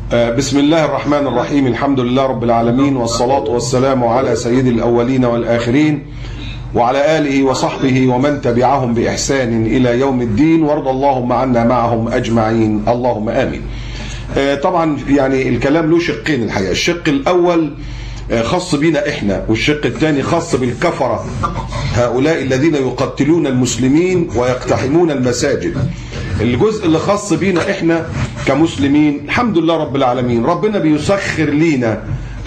بسم الله الرحمن الرحيم. الحمد لله رب العالمين، والصلاة والسلام على سيد الأولين والآخرين وعلى آله وصحبه ومن تبعهم بإحسان إلى يوم الدين، وارض اللهم عنا معهم أجمعين، اللهم آمين. طبعا يعني الكلام له شقين الحقيقة. الشق الأول خاص بنا احنا، والشق الثاني خاص بالكفرة، هؤلاء الذين يقتلون المسلمين ويقتحمون المساجد. الجزء اللي خاص بينا احنا كمسلمين الحمد لله رب العالمين، ربنا بيسخر لينا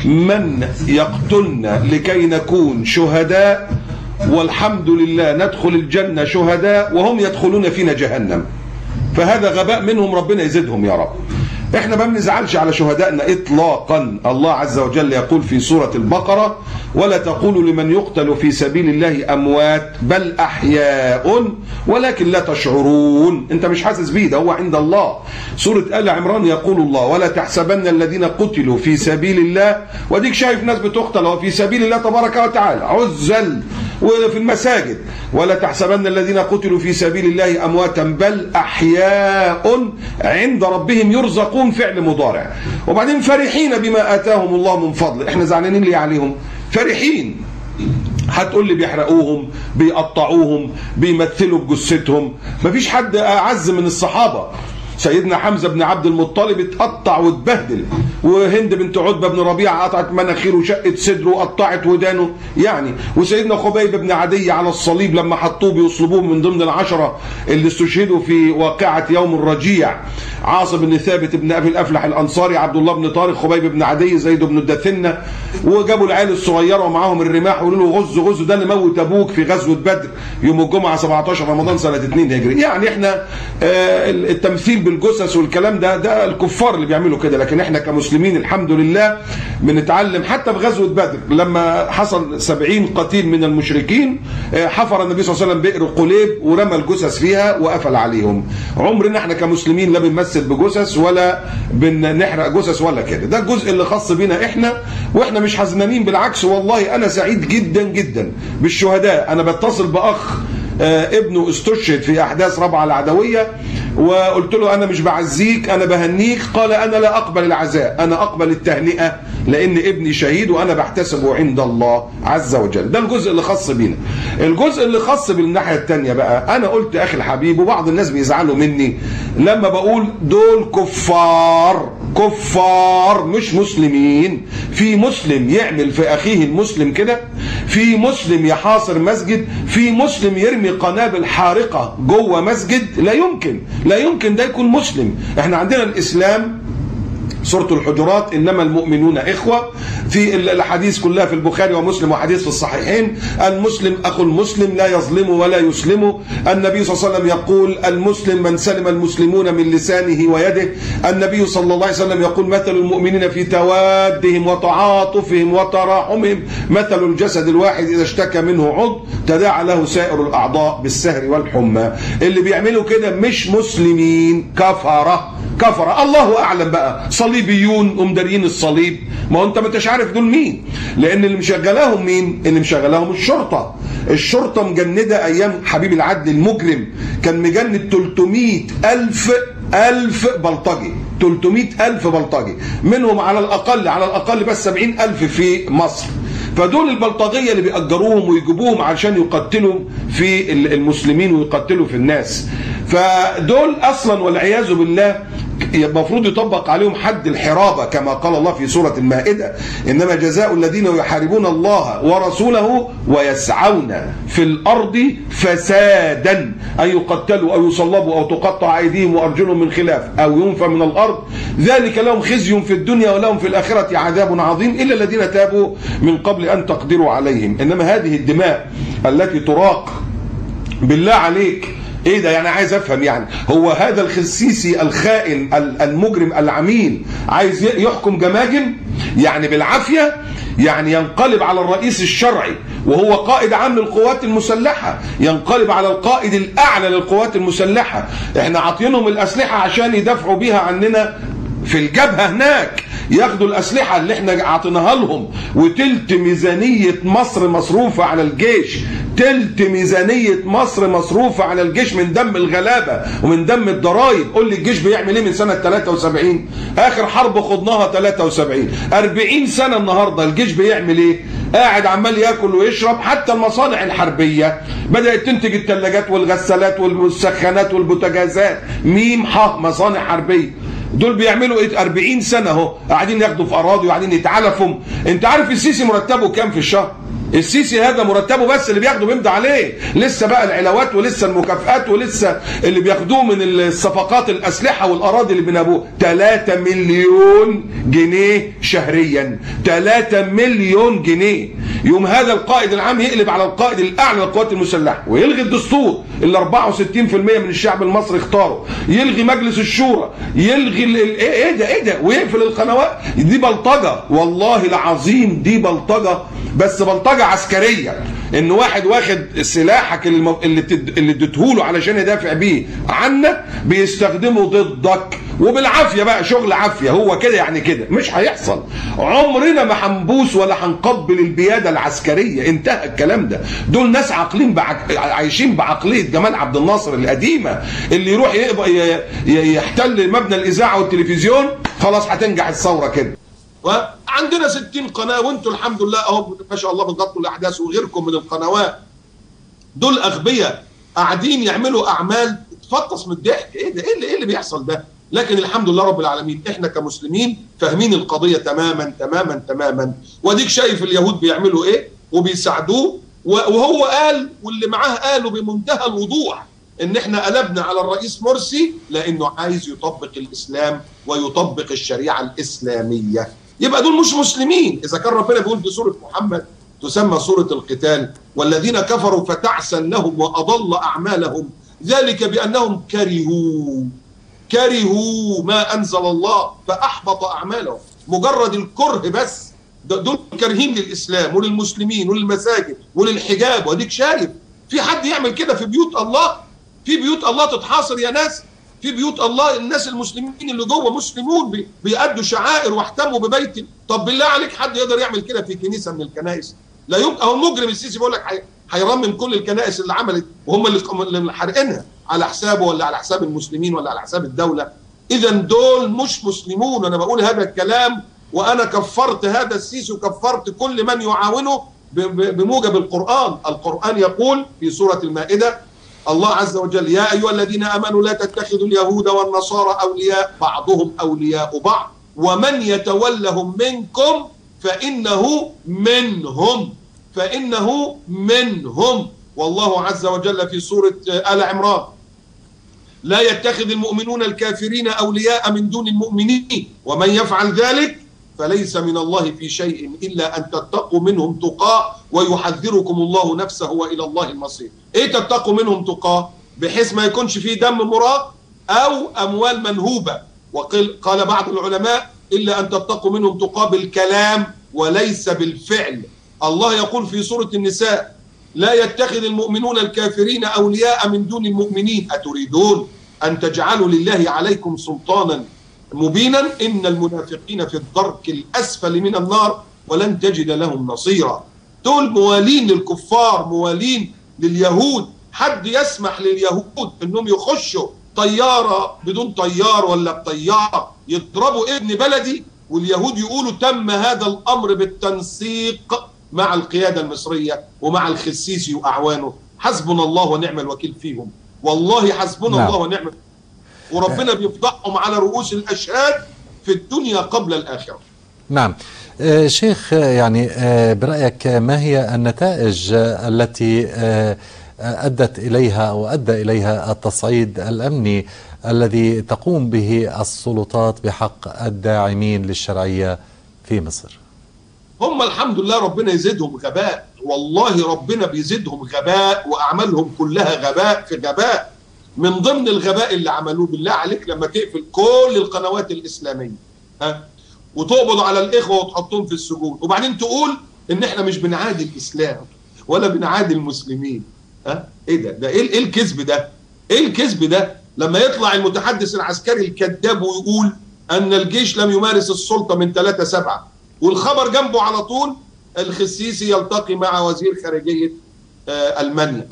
من يقتلنا لكي نكون شهداء، والحمد لله ندخل الجنة شهداء وهم يدخلون فينا جهنم. فهذا غباء منهم، ربنا يزيدهم يا رب. احنا ما بنزعلش على شهدائنا اطلاقا. الله عز وجل يقول في سورة البقرة: ولا تقولوا لمن يقتل في سبيل الله اموات بل احياء ولكن لا تشعرون. انت مش حاسس بيه، ده هو عند الله. سورة آل عمران يقول الله: ولا تحسبن الذين قتلوا في سبيل الله، وديك شايف ناس بتقتل وفي سبيل الله تبارك وتعالى عزل وفي المساجد. ولا تحسبن الذين قتلوا في سبيل الله امواتا بل احياء عند ربهم يرزقون، فعل مضارع. وبعدين فرحين بما اتاهم الله من فضل. احنا زعلانين ليه عليهم؟ فرحين. هتقول لي بيحرقوهم، بيقطعوهم، بيمثلوا بجثتهم. مفيش حد اعز من الصحابه. سيدنا حمزة بن عبد المطلب اتقطع واتبهدل، وهند بنت عتبة بن ربيعة قطعت مناخيره وشقت صدره وقطعت ودانه يعني، وسيدنا خبيب بن عدي على الصليب لما حطوه بيصلبوه من ضمن العشرة اللي استشهدوا في واقعة يوم الرجيع: عاصم بن ثابت بن أبي الأفلح الأنصاري، عبد الله بن طارق، خبيب بن عدي، زيد بن الدثنة. وجابوا العيال الصغيرة ومعاهم الرماح وقالوا له غز غز، ده اللي موت أبوك في غزوة بدر يوم الجمعة 17 رمضان سنة 2 هجري. يعني احنا التمثيل بالجثث والكلام ده الكفار اللي بيعملوا كده، لكن احنا كمسلمين الحمد لله بنتعلم. حتى في غزوة بدر لما حصل 70 قتيل من المشركين، حفر النبي صلى الله عليه وسلم بئر قليب ورمى الجثث فيها وقفل عليهم. عمرنا احنا كمسلمين لا بنمثل بجثث ولا بنحرق جثث ولا كده. ده الجزء اللي خاص بينا احنا، واحنا مش حزنانين، بالعكس والله انا سعيد جدا جدا بالشهداء. انا بتصل باخ ابنه استشهد في احداث ربعة العدوية، وقلت له انا مش بعزيك، انا بهنيك. قال انا لا اقبل العزاء، انا اقبل التهنئة، لان ابني شهيد وانا بحتسبه عند الله عز وجل. ده الجزء اللي خاص بينا. الجزء اللي خاص بالناحية التانية بقى، انا قلت اخي الحبيب، وبعض الناس بيزعلوا مني لما بقول دول كفار مش مسلمين. في مسلم يعمل في اخيه المسلم كده، في مسلم يحاصر مسجد، في مسلم يرمي قنابل حارقة جوه مسجد. لا يمكن ده يكون مسلم. احنا عندنا الاسلام سورة الحجرات: إنما المؤمنون إخوة. في الحديث كلها في البخاري ومسلم وحديث في الصحيحين: المسلم أخو المسلم لا يظلم ولا يسلم. النبي صلى الله عليه وسلم يقول: المسلم من سلم المسلمون من لسانه ويده. النبي صلى الله عليه وسلم يقول: مثل المؤمنين في توادهم وتعاطفهم وتراحمهم مثل الجسد الواحد إذا اشتكى منه عضو تداعى له سائر الأعضاء بالسهر والحمى. اللي بيعملوا كده مش مسلمين، كفرة. الله أعلم بقى، صليبيون ومداريين الصليب. ما هو انت ما انتش عارف دول مين، لان اللي مشغلاهم مين؟ اللي مشغلاهم الشرطة مجندة. ايام حبيب العدل المجرم كان مجند 300,000 بلطجي، 300,000 بلطجي، منهم على الاقل بس 70,000 في مصر. فدول البلطجية اللي بيأجروهم ويجيبوهم عشان يقتلوا في المسلمين ويقتلوا في الناس. فدول اصلا والعياذ بالله المفروض يطبق عليهم حد الحرابة، كما قال الله في سورة المائدة: إنما جزاء الذين يحاربون الله ورسوله ويسعون في الأرض فسادا أن يقتلوا أو يصلبوا أو تقطع أيديهم وأرجلهم من خلاف أو ينفى من الأرض، ذلك لهم خزي في الدنيا ولهم في الآخرة عذاب عظيم إلا الذين تابوا من قبل أن تقدروا عليهم. إنما هذه الدماء التي تراق، بالله عليك ايه ده؟ يعني عايز افهم، يعني هو هذا الخسيسي الخائن المجرم العميل عايز يحكم جماجم يعني بالعافية؟ يعني ينقلب على الرئيس الشرعي وهو قائد عام للقوات المسلحة، ينقلب على القائد الأعلى للقوات المسلحة. احنا عاطينهم الأسلحة عشان يدافعوا بيها عننا في الجبهة هناك، ياخدوا الأسلحة اللي احنا عطيناها لهم، وتلت ميزانية مصر مصروفة على الجيش، تلت ميزانية مصر مصروفة على الجيش من دم الغلابة ومن دم الضرايب. قول لي الجيش بيعمل ايه من سنة 73؟ اخر حرب خضناها 73. 40 سنة النهاردة الجيش بيعمل ايه؟ قاعد عمال ياكل ويشرب. حتى المصانع الحربية بدأت تنتج الثلاجات والغسالات والسخانات والبوتاجازات، ميم ح مصانع حربية. دول بيعملوا ايه؟ 40 سنة اهو قاعدين ياخدوا في اراضي وقاعدين يتعلفوا. انت عارف السيسي مرتبه كام في الشهر؟ السيسي هذا مرتبه بس اللي بياخده بيمضي عليه، لسه بقى العلاوات ولسه المكافآت ولسه اللي بياخدوه من الصفقات الأسلحة والأراضي اللي بنابوه. 3 مليون جنيه شهريا، 3 مليون جنيه. يوم هذا القائد العام يقلب على القائد الأعلى للقوات المسلحة ويلغي الدستور اللي 64% من الشعب المصري اختاره، يلغي مجلس الشورى، يلغي ايه ده ويقفل القنوات. دي بلطجة والله العظيم، دي بلطجة، بس بلطجة عسكرية. ان واحد واخد سلاحك اللي اديتهوله علشان يدافع بيه عنك بيستخدمه ضدك وبالعافيه بقى، شغل عافيه. هو كده يعني كده مش هيحصل. عمرنا ما هنبوس ولا هنقبل البياده العسكريه، انتهى الكلام ده. دول ناس عايشين بعقليه جمال عبد الناصر القديمه، اللي يروح يحتل مبنى الاذاعه والتلفزيون خلاص هتنجح الثوره كده. وعندنا 60 قناه وانتوا الحمد لله اهو ما شاء الله بتغطوا الاحداث وغيركم من القنوات. دول اغبياء قاعدين يعملوا اعمال تفطس من الضحك. ايه ده؟ ايه اللي بيحصل ده؟ لكن الحمد لله رب العالمين احنا كمسلمين فاهمين القضيه تماما تماما تماما. واديك شايف اليهود بيعملوا ايه وبيساعدوه، وهو قال واللي معاه قالوا بمنتهى الوضوح ان احنا قلبنا على الرئيس مرسي لانه عايز يطبق الاسلام ويطبق الشريعه الاسلاميه. يبقى دول مش مسلمين. اذا كان ربنا بيقول في سوره محمد تسمى سوره القتال، والذين كفروا فتعسا لهم واضل اعمالهم ذلك بانهم كرهوا ما انزل الله فاحبط اعمالهم. مجرد الكره بس، دول كارهين للاسلام وللمسلمين وللمساجد وللحجاب. واديك شايف في حد يعمل كده في بيوت الله؟ في بيوت الله تتحاصر يا ناس؟ في بيوت الله الناس المسلمين اللي جوه مسلمون بيأدوا شعائر واهتموا ببيت. طب بالله عليك حد يقدر يعمل كده في كنيسه من الكنائس؟ لا يمكن. هو المجرم السيسي بيقول لك هيرمم كل الكنائس اللي عملت وهم اللي حارقينها على حسابه ولا على حساب المسلمين ولا على حساب الدوله. اذا دول مش مسلمون. انا بقول هذا الكلام وانا كفرت هذا السيسي وكفرت كل من يعاونه بموجب القرآن. القرآن يقول في سورة المائدة الله عز وجل يا أيها الذين آمنوا لا تتخذوا اليهود والنصارى أولياء بعضهم أولياء بعض ومن يتولهم منكم فإنه منهم. والله عز وجل في سورة آل عمران لا يتخذ المؤمنون الكافرين أولياء من دون المؤمنين ومن يفعل ذلك فليس من الله في شيء إلا أن تتقوا منهم تقاه ويحذركم الله نفسه وإلى الله المصير. إيه تتقوا منهم تقاه؟ بحيث ما يكونش فيه دم مراق أو أموال منهوبة. وقال بعض العلماء إلا أن تتقوا منهم تقاه بالكلام وليس بالفعل. الله يقول في سورة النساء لا يتخذ المؤمنون الكافرين أولياء من دون المؤمنين أتريدون أن تجعلوا لله عليكم سلطانا مبينا إن المنافقين في الدرك الأسفل من النار ولن تجد لهم نصيرا. دول موالين للكفار، موالين لليهود. حد يسمح لليهود انهم يخشوا طيارة بدون طيار ولا بطيار يضربوا ابن بلدي؟ واليهود يقولوا تم هذا الأمر بالتنسيق مع القيادة المصرية ومع الخسيسي وأعوانه. حسبنا الله ونعم الوكيل فيهم، والله حسبنا الله ونعم. وربنا بيفضحهم على رؤوس الأشهاد في الدنيا قبل الآخرة. نعم شيخ، يعني برأيك ما هي النتائج التي أدت إليها أو أدى إليها التصعيد الأمني الذي تقوم به السلطات بحق الداعمين للشرعية في مصر؟ هم الحمد لله ربنا يزيدهم غباء، والله ربنا بيزيدهم غباء وأعمالهم كلها غباء في غباء. من ضمن الغباء اللي عملوه بالله عليك لما تقفل كل القنوات الإسلامية وتقبض على الإخوة وتحطهم في السجون وبعدين تقول إن إحنا مش بنعادي الإسلام ولا بنعادي المسلمين. إيه ده إيه الكذب ده؟ إيه الكذب ده؟ لما يطلع المتحدث العسكري الكذاب ويقول أن الجيش لم يمارس السلطة من 3/7 والخبر جنبه على طول الخسيسي يلتقي مع وزير خارجية المانيا.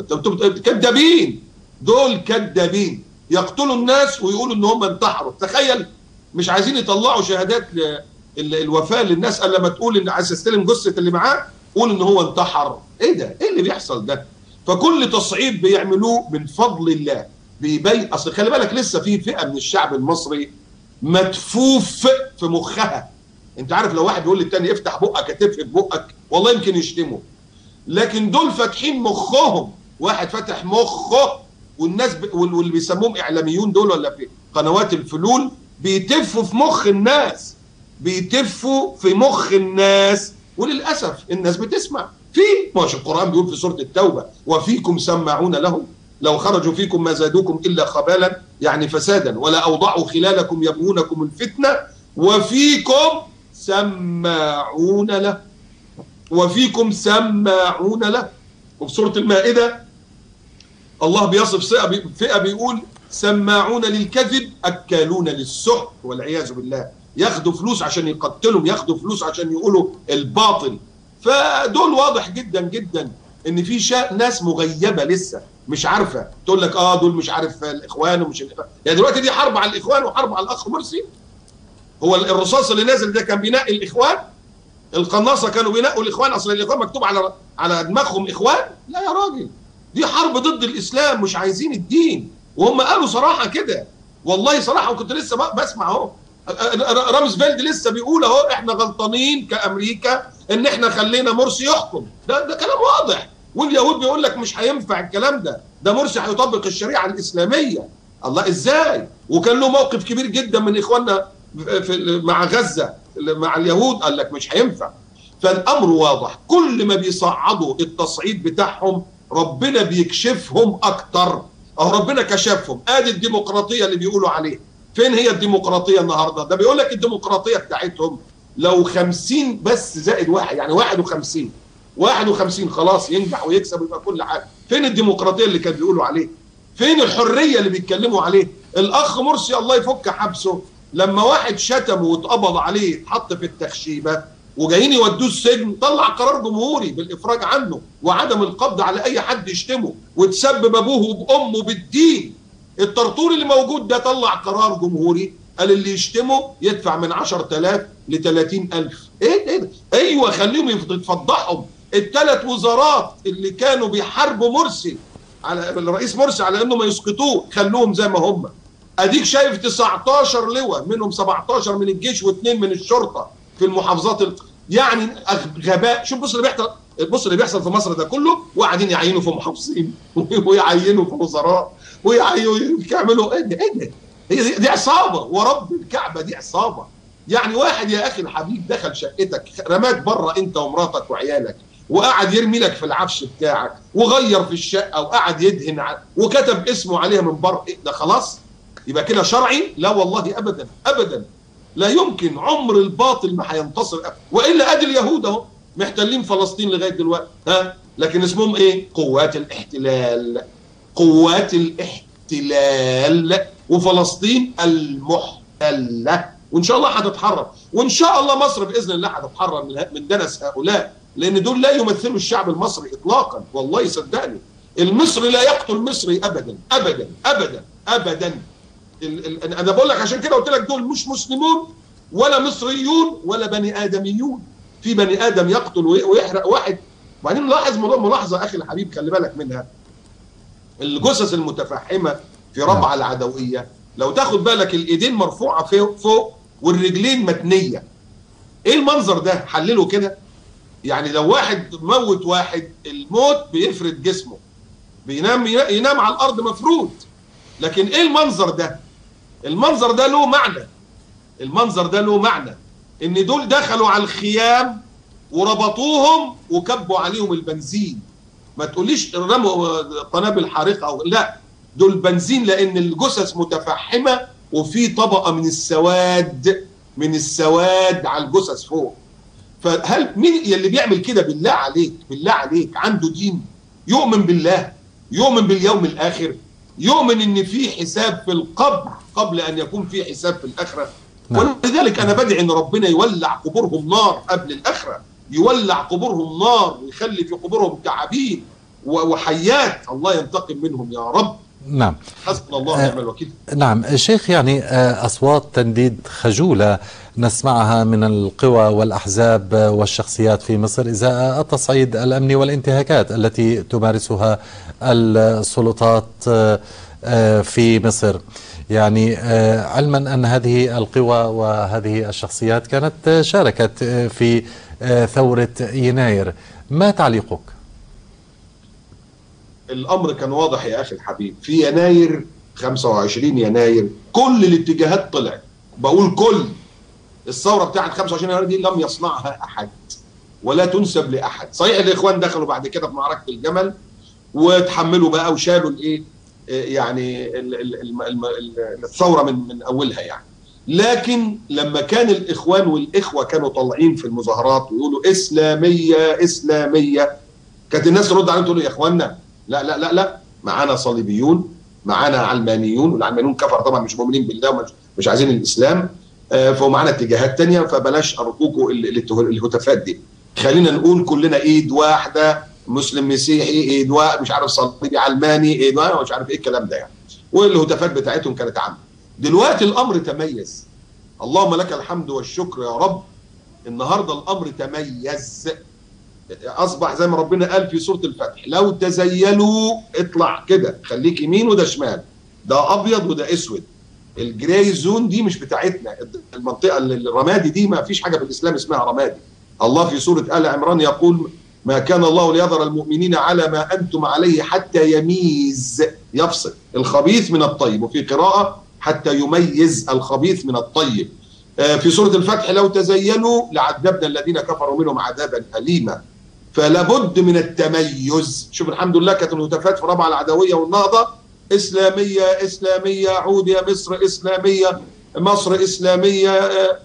كذابين، دول كذابين، يقتلوا الناس ويقولوا ان هم انتحروا. تخيل، مش عايزين يطلعوا شهادات الوفاه للناس الا لما تقول ان عايز استلم جثه اللي معاه قول ان هو انتحر. ايه ده؟ ايه اللي بيحصل ده؟ فكل تصعيد بيعملوه من فضل الله بيبين. اصل خلي بالك لسه في فئه من الشعب المصري مدفوف في مخها. انت عارف لو واحد بيقول للتاني افتح بقك هتقفل بقك والله يمكن يشتمه، لكن دول فاتحين مخهم. واحد فاتح مخه، والناس واللي بيسموهم اعلاميون دول ولا في قنوات الفلول بيتفوا في مخ الناس، بيتفوا في مخ الناس، وللاسف الناس بتسمع. ماشي القرآن بيقول في سورة التوبة وفيكم سماعون لهم لو خرجوا فيكم ما زادوكم إلا خبالا، يعني فسادا، ولا أوضعوا خلالكم يبغونكم الفتنة وفيكم سماعون له. وفيكم سماعون له. وفي سورة المائدة الله بيصف فئة بيقول سماعون للكذب أكالون للسحت والعياذ بالله. ياخدوا فلوس عشان يقتلهم، ياخدوا فلوس عشان يقولوا الباطل. فدول واضح جدا جدا ان في ناس مغيبه لسه مش عارفه، تقول لك دول مش عارف الاخوان ومش الاخوان. يعني دلوقتي دي حرب على الاخوان وحرب على الاخ مرسي. هو الرصاص اللي نازل ده كان بينقي الاخوان؟ القناصه كانوا بينقوا الاخوان؟ اصل الاخوان مكتوب على دماغهم اخوان؟ لا يا راجل، دي حرب ضد الاسلام، مش عايزين الدين. وهم قالوا صراحه كده، والله صراحه. وكنت لسه بسمع اهو رامزفيلد لسه بيقول اهو احنا غلطانين كامريكا ان احنا خلينا مرسي يحكم. ده كلام واضح. واليهود بيقول لك مش هينفع الكلام ده مرسي هيطبق الشريعه الاسلاميه. الله، ازاي؟ وكان له موقف كبير جدا من اخواننا مع غزه مع اليهود، قال لك مش هينفع. فالامر واضح، كل ما بيصعدوا التصعيد بتاعهم ربنا بيكشفهم اكتر. اهو ربنا كشفهم. ادي الديمقراطيه اللي بيقولوا عليها. فين هي الديمقراطيه النهارده؟ ده بيقول لك الديمقراطيه بتاعتهم لو 50 بس زائد واحد، يعني 51 خلاص ينجح ويكسب ويبقى كل حاجه. فين الديمقراطيه اللي كانوا بيقولوا عليه؟ فين الحريه اللي بيتكلموا عليه؟ الاخ مرسي الله يفك حبسه لما واحد شتمه واتقبض عليه اتحط في التخشيبه وجايين يودوه السجن، طلع قرار جمهوري بالافراج عنه وعدم القبض على اي حد يشتمه وتسبب ابوه وامه بالدين. الطرطور اللي موجود ده طلع قرار جمهوري قال اللي يشتمه يدفع من 10,000 ل 30,000. ايه ده؟ ايوه، خليهم يتفضحهم. الثلاث وزارات اللي كانوا بيحاربوا مرسي على الرئيس مرسي على انه ما يسقطوه خلوهم زي ما هم. اديك شايف 19 لواء منهم 17 من الجيش و2 من الشرطه في المحافظات يعني غباء. شوف بص اللي بيحصل في مصر ده كله، وقاعدين يعينوا في محافظين ويعينوا في وزراء ويعملوا ايه ده؟ دي عصابه، ورب الكعبه دي عصابه. يعني واحد يا اخي الحبيب دخل شقتك رماك بره انت ومراتك وعيالك وقعد يرمي لك في العفش بتاعك وغير في الشقه وقعد يدهن وكتب اسمه عليها من بره، إيه ده؟ خلاص يبقى كده شرعي؟ لا والله ابدا ابدا، لا يمكن. عمر الباطل ما هينتصر والا ادي اليهود اهو محتلين فلسطين لغايه دلوقتي، لكن اسمهم ايه؟ قوات الاحتلال. قوات الاحتلال. وفلسطين المحتله، وان شاء الله هتتحرر، وان شاء الله مصر باذن الله هتتحرر من دنس هؤلاء، لان دول لا يمثلوا الشعب المصري اطلاقا. والله صدقني المصري لا يقتل مصري ابدا ابدا ابدا ابدا. انا بقول لك عشان كده قلت لك دول مش مسلمون ولا مصريون ولا بني ادميون. في بني ادم يقتل ويحرق واحد. وبعدين لاحظ ملاحظه اخي الحبيب خلي بالك منها، الجثث المتفحمه في ربعه العدويه لو تاخد بالك الايدين مرفوعه فوق والرجلين متنيه. ايه المنظر ده؟ حلله كده. يعني لو واحد موت واحد الموت بيفرد جسمه، ينام على الارض مفروض. لكن ايه المنظر ده؟ المنظر ده له معنى. المنظر ده له معنى ان دول دخلوا على الخيام وربطوهم وكبوا عليهم البنزين. ما تقوليش رموا قنابل حارقه او لا، دول بنزين، لان الجثث متفحمه وفي طبقه من السواد على الجثث فوق. فهل مين اللي بيعمل كده؟ بالله عليك عنده دين؟ يؤمن بالله، يؤمن باليوم الاخر، يؤمن ان في حساب في القبر قبل ان يكون في حساب في الاخره. ولذلك انا بدعي ان ربنا يولع قبورهم نار قبل الاخره، يولع قبورهم نار ويخلي في قبورهم تعابين وحيات الله ينتقم منهم يا رب. نعم. حسبنا الله ونعم الوكيل. نعم شيخ، يعني أصوات تنديد خجولة نسمعها من القوى والأحزاب والشخصيات في مصر إزاء التصعيد الأمني والانتهاكات التي تمارسها السلطات في مصر، يعني علما أن هذه القوى وهذه الشخصيات كانت شاركت في ثورة يناير، ما تعليقك؟ الأمر كان واضح يا أخي الحبيب في يناير 25 يناير، كل الاتجاهات طلعت، بقول كل الثورة بتاعت 25 يناير دي لم يصنعها أحد ولا تنسب لأحد. صحيح الإخوان دخلوا بعد كده في معركة الجمل وتحملوا بقى وشالوا الإيه يعني الثورة من أولها يعني، لكن لما كان الإخوان والإخوة كانوا طالعين في المظاهرات ويقولوا إسلامية إسلامية، كانت الناس ترد عليهم تقول يا إخواننا لا لا لا لا، معانا صليبيون، معانا علمانيون، والعلمانيون كفر طبعا مش مؤمنين بالله ومش عايزين الإسلام، فمعانا اتجاهات تانية، فبلاش أرجوكوا الهتافات دي، خلينا نقول كلنا إيد واحدة، مسلم مسيحي ايد واحد، مش عارف صليبي علماني ايد واحد، مش عارف ايه الكلام ده يعني، والهتافات بتاعتهم كانت عامه. دلوقتي الامر تميز، اللهم لك الحمد والشكر يا رب. النهارده الامر تميز، اصبح زي ما ربنا قال في سوره الفتح لو تزيلوا، اطلع كده خليك يمين وده شمال، ده ابيض وده اسود، الجراي زون دي مش بتاعتنا، المنطقه الرمادي دي ما فيش حاجه في الاسلام اسمها رمادي. الله في سوره ال عمران يقول ما كان الله ليذر المؤمنين على ما أنتم عليه حتى يميز، يفصل الخبيث من الطيب، وفي قراءة حتى يميز الخبيث من الطيب. في سورة الفتح لو تزيلوا لعذبنا الذين كفروا منهم عذابا أليما. فلا بد من التميز. شوف الحمد لله كانت الهتافات في رابعة العدوية والنهضة إسلامية إسلامية، عود يا مصر إسلامية، مصر إسلامية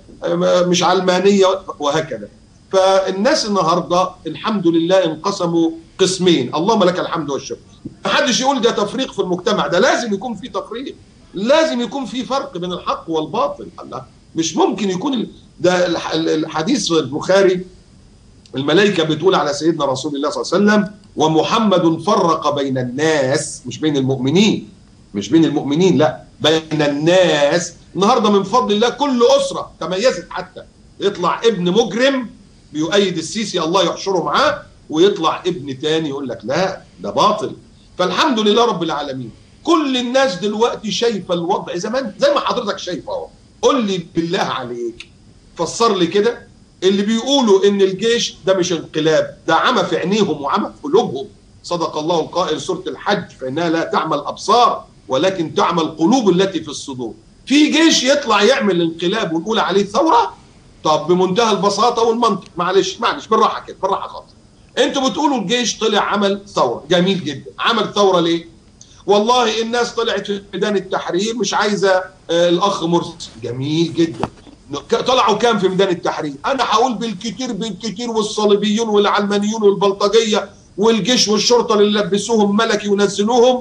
مش علمانية، وهكذا. فالناس النهارده الحمد لله انقسموا قسمين، اللهم لك الحمد والشكر. ما حدش يقول ده تفريق في المجتمع، ده لازم يكون في تفريق، لازم يكون في فرق بين الحق والباطل. الله، مش ممكن يكون ده الحديث في البخاري الملائكه بتقول على سيدنا رسول الله صلى الله عليه وسلم ومحمد فرق بين الناس، مش بين المؤمنين، مش بين المؤمنين، لا بين الناس. النهارده من فضل الله كل اسره تميزت، حتى يطلع ابن مجرم بيؤيد السيسي الله يحشره معاه، ويطلع ابن تاني يقول لك لا ده باطل. فالحمد لله رب العالمين كل الناس دلوقتي شايفه الوضع زمان زي ما حضرتك شايفه اهو. قول لي بالله عليك، فسر لي كده اللي بيقولوا ان الجيش ده مش انقلاب، ده عمى في عينيهم وعمى في قلوبهم. صدق الله القائل سوره الحج فانها لا تعمى الابصار ولكن تعمى القلوب التي في الصدور. في جيش يطلع يعمل انقلاب ونقول عليه ثوره؟ طب بمنتهى البساطه والمنطق، معلش بالراحه كده، بالراحه خالص. انتوا بتقولوا الجيش طلع عمل ثوره، جميل جدا. عمل ثوره ليه؟ والله الناس طلعت في ميدان التحرير مش عايزه الاخ مرسي، جميل جدا. طلعوا كام في ميدان التحرير؟ انا هقول بالكتير والصليبيون والعلمانيون والبلطجيه والجيش والشرطه اللي لبسوهم ملكي ونزلوهم،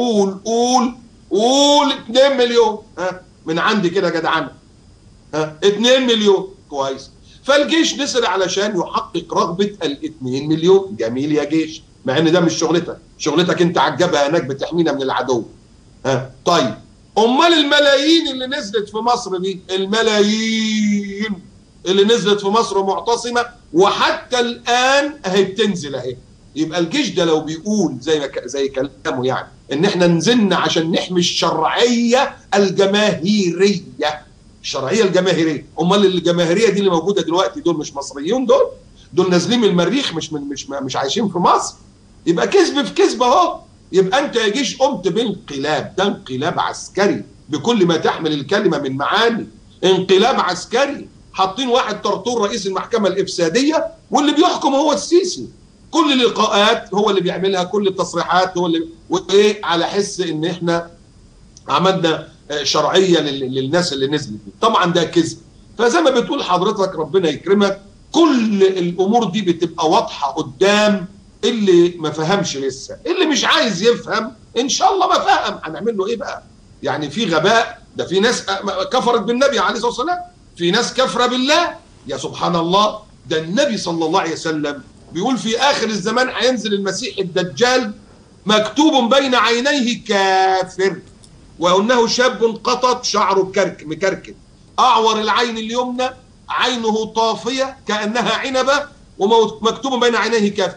قول 2 مليون. ها من عندي كده يا جدعان، 2 مليون كويس. فالجيش نزل علشان يحقق رغبه ال2 مليون، جميل يا جيش، مع ان ده مش شغلتك انت عجبها هناك بتحمينا من العدو. طيب امال الملايين اللي نزلت في مصر دي، الملايين اللي نزلت في مصر معتصمه وحتى الان اهي بتنزل اهي. يبقى الجيش ده لو بيقول زي كلامه يعني ان احنا نزلنا عشان نحمي الشرعيه الجماهيريه، الشرعيه الجماهيريه، امال الجماهيريه دي اللي موجوده دلوقتي دول مش مصريين، دول نازلين من المريخ، مش عايشين في مصر. يبقى كذب في كذب اهو. يبقى انت يا جيش قمت بانقلاب، ده انقلاب عسكري بكل ما تحمل الكلمه من معاني، انقلاب عسكري. حاطين واحد طرطور رئيس المحكمه الافساديه واللي بيحكم هو السيسي، كل اللقاءات هو اللي بيعملها، كل التصريحات هو اللي، وايه على حس ان احنا عملنا شرعيه للناس اللي نزلت. طبعا ده كذب. فزي ما بتقول حضرتك ربنا يكرمك، كل الامور دي بتبقى واضحه قدام اللي ما فهمش لسه. اللي مش عايز يفهم ان شاء الله ما فهم، هنعمل له ايه بقى؟ يعني في غباء، ده في ناس كفرت بالنبي عليه الصلاه والسلام، في ناس كفره بالله، يا سبحان الله. ده النبي صلى الله عليه وسلم بيقول في آخر الزمان هينزل المسيح الدجال مكتوب بين عينيه كافر، وأنه شاب قطط شعره مكركب، أعور العين اليمنى، عينه طافية كأنها عنبة، ومكتوب بين عينيه كافر.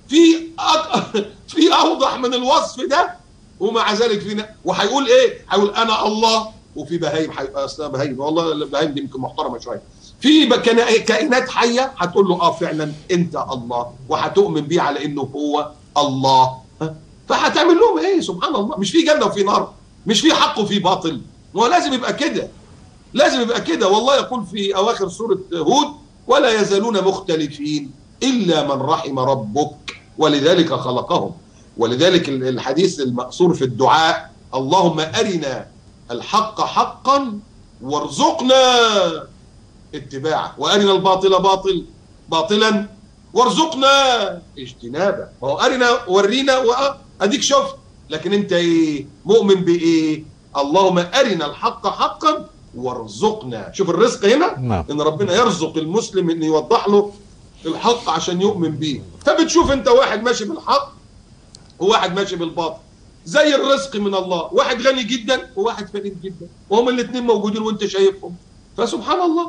في أوضح من الوصف ده؟ ومع ذلك فينا وهيقول إيه؟ هيقول أنا الله. وفي بهايم أصلا بهايم، والله البهايم دي يمكن محترمة شوية. في كائنات حية هتقول له فعلا أنت الله، وهتؤمن بيه على إنه هو الله. فهتعمل لهم إيه؟ سبحان الله. مش في جنة وفي نار، مش في حق وفي باطل. هو لازم يبقى كده، لازم يبقى كده. والله يقول في أواخر سورة هود: ولا يزالون مختلفين إلا من رحم ربك ولذلك خلقهم. ولذلك الحديث المأثور في الدعاء: اللهم أرنا الحق حقا وارزقنا اتباعه، وأرنا الباطل باطلا وارزقنا اجتنابه. وهو أرنا ورينا أديك شفت. لكن أنت إيه؟ مؤمن بإيه؟ اللهم أرنا الحق حقا وارزقنا. شوف الرزق هنا، إن ربنا يرزق المسلم إن يوضح له الحق عشان يؤمن بيه. فبتشوف أنت واحد ماشي بالحق وواحد ماشي بالباطل، زي الرزق من الله، واحد غني جدا وواحد فقير جدا، وهم الاثنين موجودين وانت شايفهم. فسبحان الله.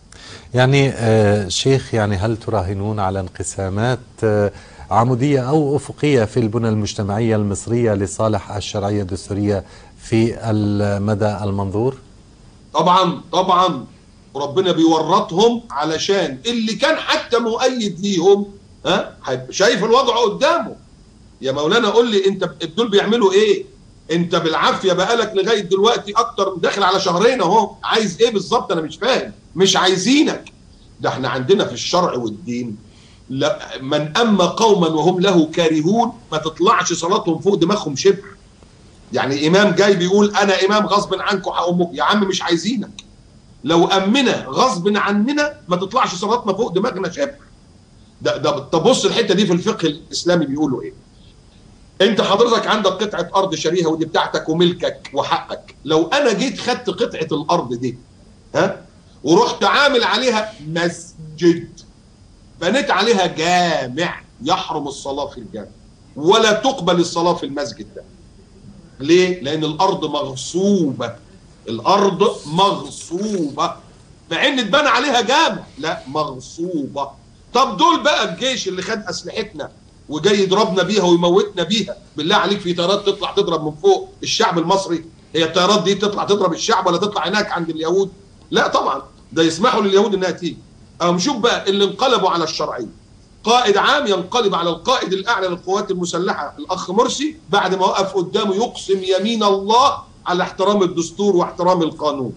يعني شيخ، يعني هل تراهنون على انقسامات عمودية أو أفقية في البنى المجتمعية المصرية لصالح الشرعية الدستورية في المدى المنظور؟ طبعا طبعا، ربنا بيورطهم علشان اللي كان حتى مؤيد ليهم شايف الوضع قدامه. يا مولانا قول لي انت دول بيعملوا ايه؟ انت بالعافيه بقالك لغايه دلوقتي اكتر داخل على شهرين اهو، عايز ايه بالظبط؟ انا مش فاهم. مش عايزينك. ده احنا عندنا في الشرع والدين لا، من اما قوما وهم له كارهون ما تطلعش صلاتهم فوق دماغهم شبر. يعني امام جاي بيقول انا امام غصب عنكم هأمكم، يا عم مش عايزينك. لو امنا غصب عننا ما تطلعش صلاتنا فوق دماغنا شبر. ده تبص الحته دي في الفقه الاسلامي بيقولوا ايه؟ انت حضرتك عندك قطعه ارض شاريها ودي بتاعتك وملكك وحقك. لو انا جيت خدت قطعه الارض دي ورحت عامل عليها مسجد، بنيت عليها جامع، يحرم الصلاه في الجامع ولا تقبل الصلاه في المسجد ده. ليه؟ لان الارض مغصوبه. الارض مغصوبه، مع ان اتبنى عليها جامع، لا مغصوبه. طب دول بقى الجيش اللي خد اسلحتنا وجاي يضربنا بيها ويموتنا بيها، بالله عليك في طيارات تطلع تضرب من فوق الشعب المصري؟ هي الطيارات دي تطلع تضرب الشعب ولا تطلع هناك عند اليهود؟ لا طبعا، ده يسمحوا لليهود انها تيجي. شوف بقى اللي انقلبوا على الشرعيه. قائد عام ينقلب على القائد الاعلى للقوات المسلحه الاخ مرسي بعد ما وقف قدامه يقسم يمين الله على احترام الدستور واحترام القانون،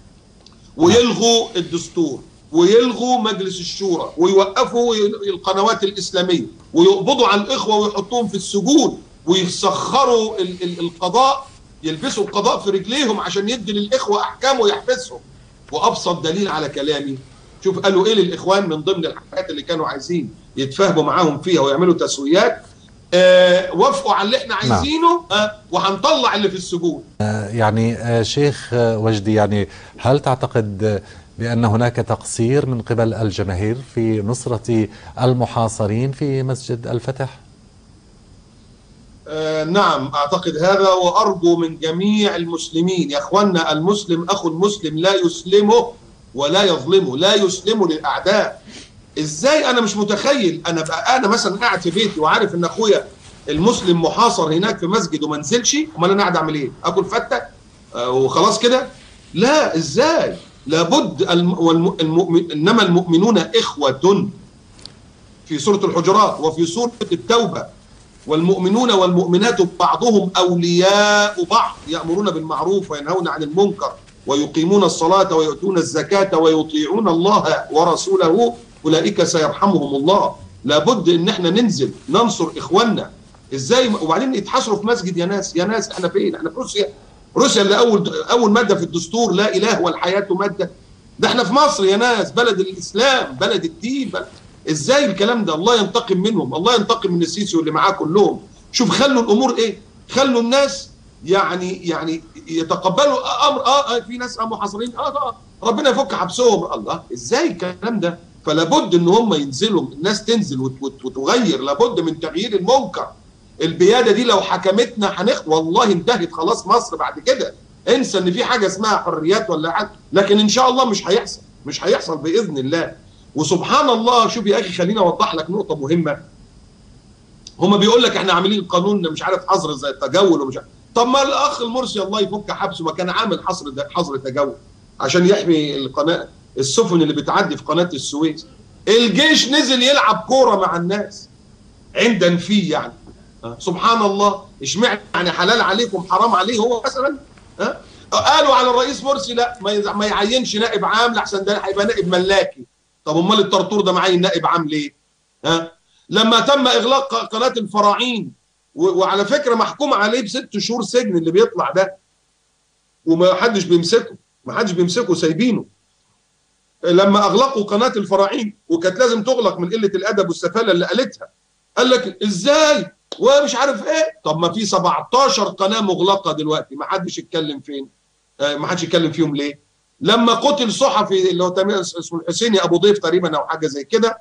ويلغوا الدستور ويلغوا مجلس الشورى ويوقفوا القنوات الإسلامية ويقبضوا على الإخوة ويحطوهم في السجون ويسخروا القضاء، يلبسوا القضاء في رجليهم عشان يدي للإخوة أحكام ويحبسهم. وأبسط دليل على كلامي، شوف قالوا إيه للإخوان من ضمن الحاجات اللي كانوا عايزين يتفاهموا معاهم فيها ويعملوا تسويات، وافقوا على اللي احنا عايزينه وهنطلع اللي في السجون. يعني شيخ وجدي، يعني هل تعتقد بأن هناك تقصير من قبل الجماهير في نصرة المحاصرين في مسجد الفتح؟ نعم أعتقد هذا، وأرجو من جميع المسلمين يا أخوانا، المسلم أخو المسلم لا يسلمه ولا يظلمه، لا يسلمه للأعداء. إزاي؟ أنا مش متخيل أنا مثلا قاعد في بيتي وعارف إن أخويا المسلم محاصر هناك في مسجد وما نزلش، أمال أنا قاعد أعمل إيه؟ أكل فتة وخلاص كده؟ لا، إزاي؟ لابد إنما المؤمنون إخوة في سورة الحجرات وفي سورة التوبة، والمؤمنون والمؤمنات بعضهم أولياء بعض يأمرون بالمعروف وينهون عن المنكر ويقيمون الصلاة ويؤتون الزكاة ويطيعون الله ورسوله أولئك سيرحمهم الله. لابد إن احنا ننزل ننصر إخواننا. إزاي؟ وبعدين يتحاصروا في مسجد؟ يا ناس احنا فين؟ احنا في روسيا. روسيا اللي أول مادة في الدستور لا إله والحياة مادة. ده احنا في مصر يا ناس، بلد الإسلام، بلد الدين. ازاي الكلام ده؟ الله ينتقم منهم، الله ينتقم من السيسي واللي معاه كلهم. شوف خلوا الامور ايه؟ خلوا الناس يعني يتقبلوا امر في ناس محاصرين ربنا يفك حبسهم. الله، ازاي الكلام ده؟ فلا بد ان هم ينزلوا، الناس تنزل وتغير، لابد من تغيير المنكر. البياده دي لو حكمتنا والله انتهت خلاص مصر بعد كده. انسى ان في حاجه اسمها حريات ولا حاجه، لكن ان شاء الله مش هيحصل باذن الله. وسبحان الله، شوف يا اخي خليني اوضح لك نقطه مهمه. هما بيقول لك احنا عاملين قانون مش عارف حظر زي التجول ومش عارف. طب ما الاخ المرسي الله يفك حبسه ما كان عامل حظر تجول عشان يحمي القناه، السفن اللي بتعدي في قناه السويس. الجيش نزل يلعب كوره مع الناس عندا فيه يعني. سبحان الله، اشمعنى يعني حلال عليكم حرام عليه هو مثلا؟ قالوا على الرئيس مرسي لا ما يعينش نائب عام لحسن ده هيبقى نائب ملاكي. طب امال الطرطور ده معين نائب عام ليه؟ لما تم اغلاق قناه الفراعين وعلى فكره محكوم عليه ب6 شهور سجن اللي بيطلع ده، وما حدش بيمسكه، سايبينه. لما اغلقوا قناه الفراعين وكانت لازم تغلق من قله الادب والسفاله اللي قالتها، قال لك ازاي ومش عارف ايه. طب ما في 17 قناه مغلقه دلوقتي، ما حدش يتكلم فين؟ ما حدش يتكلم فيهم ليه؟ لما قتل صحفي اللي هو اسمه الحسيني ابو ضيف تقريبا او حاجه زي كده،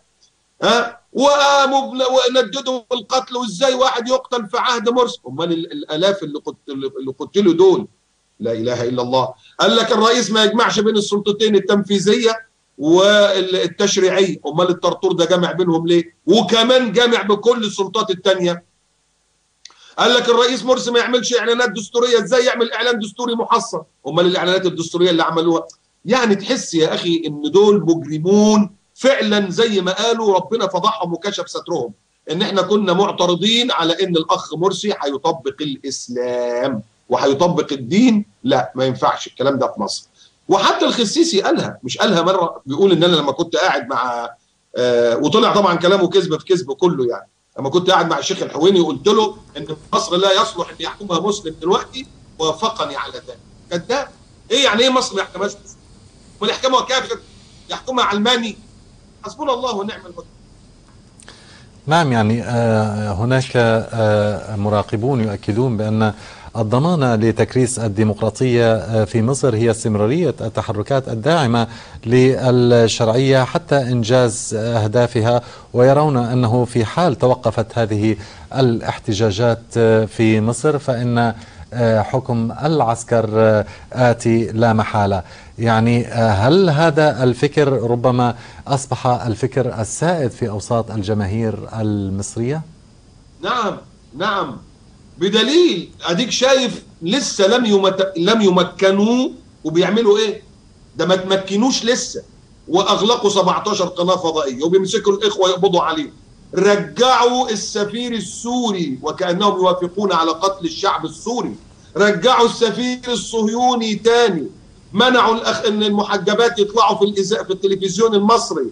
ونددوا بالقتل، وازاي واحد يقتل في عهد مرسي؟ امال الالاف اللي قتلوا دول؟ لا اله الا الله. قال لك الرئيس ما يجمعش بين السلطتين التنفيذيه والتشريعيه، امال الطرطور ده جامع بينهم ليه؟ وكمان جامع بكل السلطات الثانيه. قال لك الرئيس مرسي ما يعملش اعلانات دستوريه، ازاي يعمل اعلان دستوري محصن؟ امال الاعلانات الدستوريه اللي عملوها؟ يعني تحس يا اخي ان دول مجرمون فعلا، زي ما قالوا ربنا فضحهم وكشف سترهم. ان احنا كنا معترضين على ان الاخ مرسي هيطبق الاسلام وهيطبق الدين، لا ما ينفعش الكلام ده في مصر. وحتى الخسيسي قالها، مش قالها مره، بيقول ان انا لما كنت قاعد مع وطلع طبعا كلامه كذب في كذب كله يعني، لما كنت قاعد مع الشيخ الحويني وقلت له ان مصر لا يصلح ان يحكمها مسلم دلوقتي، وافقني على ذلك. كذاب. ايه يعني ايه مصر ما يحكمهاش مسلم؟ امال يحكمها كافر؟ يحكمها علماني؟ حسبنا الله ونعم الوكيل. نعم، يعني هناك مراقبون يؤكدون بأن الضمانة لتكريس الديمقراطية في مصر هي استمرارية التحركات الداعمة للشرعية حتى إنجاز أهدافها، ويرون أنه في حال توقفت هذه الاحتجاجات في مصر فإن حكم العسكر آتي لا محالة. يعني هل هذا الفكر ربما أصبح الفكر السائد في أوساط الجماهير المصرية؟ نعم، بدليل اديك شايف لسه لم يمكنوا، وبيعملوا ايه؟ ده ما تمكنوش لسه، واغلقوا 17 قناه فضائيه وبيمسكوا الاخوه يقبضوا عليهم. رجعوا السفير السوري وكانهم يوافقون على قتل الشعب السوري، رجعوا السفير الصهيوني تاني، منعوا ان المحجبات يطلعوا في التلفزيون المصري.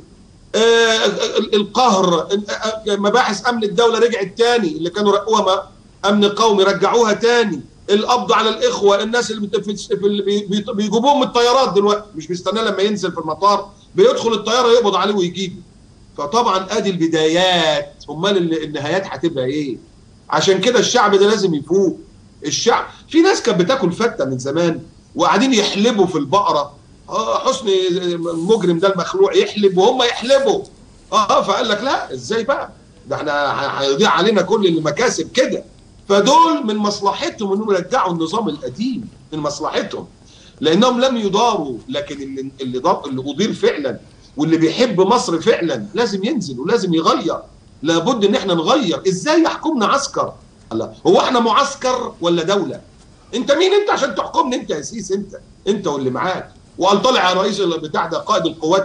القهر، مباحث امن الدوله رجعت تاني، اللي كانوا رقوها امن قومي رجعوها تاني. القبض على الاخوه، الناس اللي بيجيبوهم من الطيارات دلوقتي، مش بيستنى لما ينزل في المطار، بيدخل الطياره يقبض عليه ويجيبه. فطبعا ادي البدايات، امال النهايات هتبقى ايه؟ عشان كده الشعب ده لازم يفوق. الشعب، في ناس كانت بتاكل فته من زمان وقاعدين يحلبوا في البقره. حسني المجرم ده المخلوع يحلب وهم يحلبوا. فقال لك لا ازاي بقى؟ ده احنا هيضيع علينا كل المكاسب كده. فدول من مصلحتهم انهم يرجعوا النظام القديم، من مصلحتهم، لانهم لم يضاروا. لكن اللي اضير فعلا واللي بيحب مصر فعلا لازم ينزل ولازم يغير. لابد ان احنا نغير. ازاي يحكمنا عسكر؟ لا، هو احنا معسكر ولا دوله؟ انت مين انت عشان تحكمني؟ انت يا سيس، انت واللي معاك. وقال طلع رئيس بتاع ده قائد القوات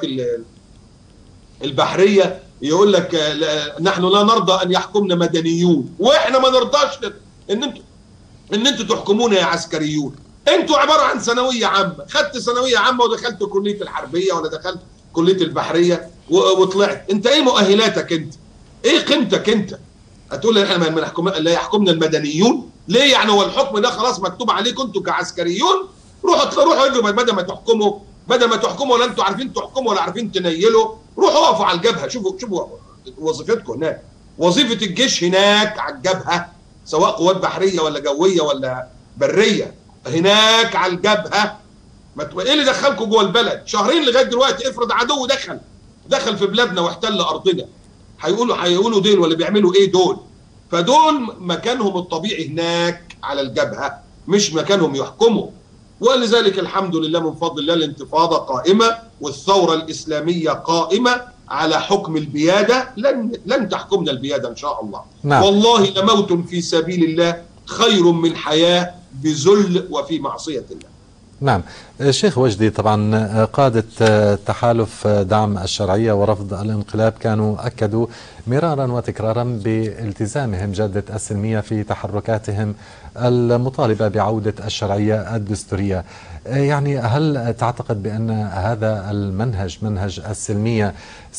البحريه يقول لك نحن لا نرضى ان يحكمنا مدنيون، واحنا ما نرضاش ان انتوا تحكمونا يا عسكريون. انتوا عباره عن ثانويه عامه، خدت ثانويه عامه ودخلت كليه الحربيه ولا دخلت كليه البحريه وطلعت. انت ايه مؤهلاتك؟ انت ايه قيمتك؟ انت هتقول احنا لا يحكمنا المدنيون؟ ليه يعني؟ هو الحكم ده خلاص مكتوب عليكم انتوا كعسكريون؟ روحوا اجروا، بدل ما تحكموا ولا انتوا عارفين تحكموا ولا عارفين تنيلوا. روحوا اقفوا على الجبهه، شوفوا وظيفتكم هناك. وظيفه الجيش هناك على الجبهه، سواء قوات بحريه ولا جويه ولا بريه، هناك على الجبهه. ايه اللي دخلكم جوه البلد شهرين لغايه دلوقتي؟ افرض عدو دخل دخل في بلادنا واحتل ارضنا، هيقولوا دول ولا بيعملوا ايه دول؟ فدول مكانهم الطبيعي هناك على الجبهه، مش مكانهم يحكموا. ولذلك الحمد لله من فضل الله الانتفاضه قائمه والثوره الاسلاميه قائمه على حكم البياده. لن تحكمنا البياده ان شاء الله. نعم. والله لموت في سبيل الله خير من حياه بذل وفي معصيه الله. نعم. شيخ وجدي، طبعا قادة تحالف دعم الشرعية ورفض الانقلاب كانوا أكدوا مرارا وتكرارا بالتزامهم جادة السلمية في تحركاتهم المطالبة بعودة الشرعية الدستورية. يعني هل تعتقد بأن هذا المنهج، منهج السلمية،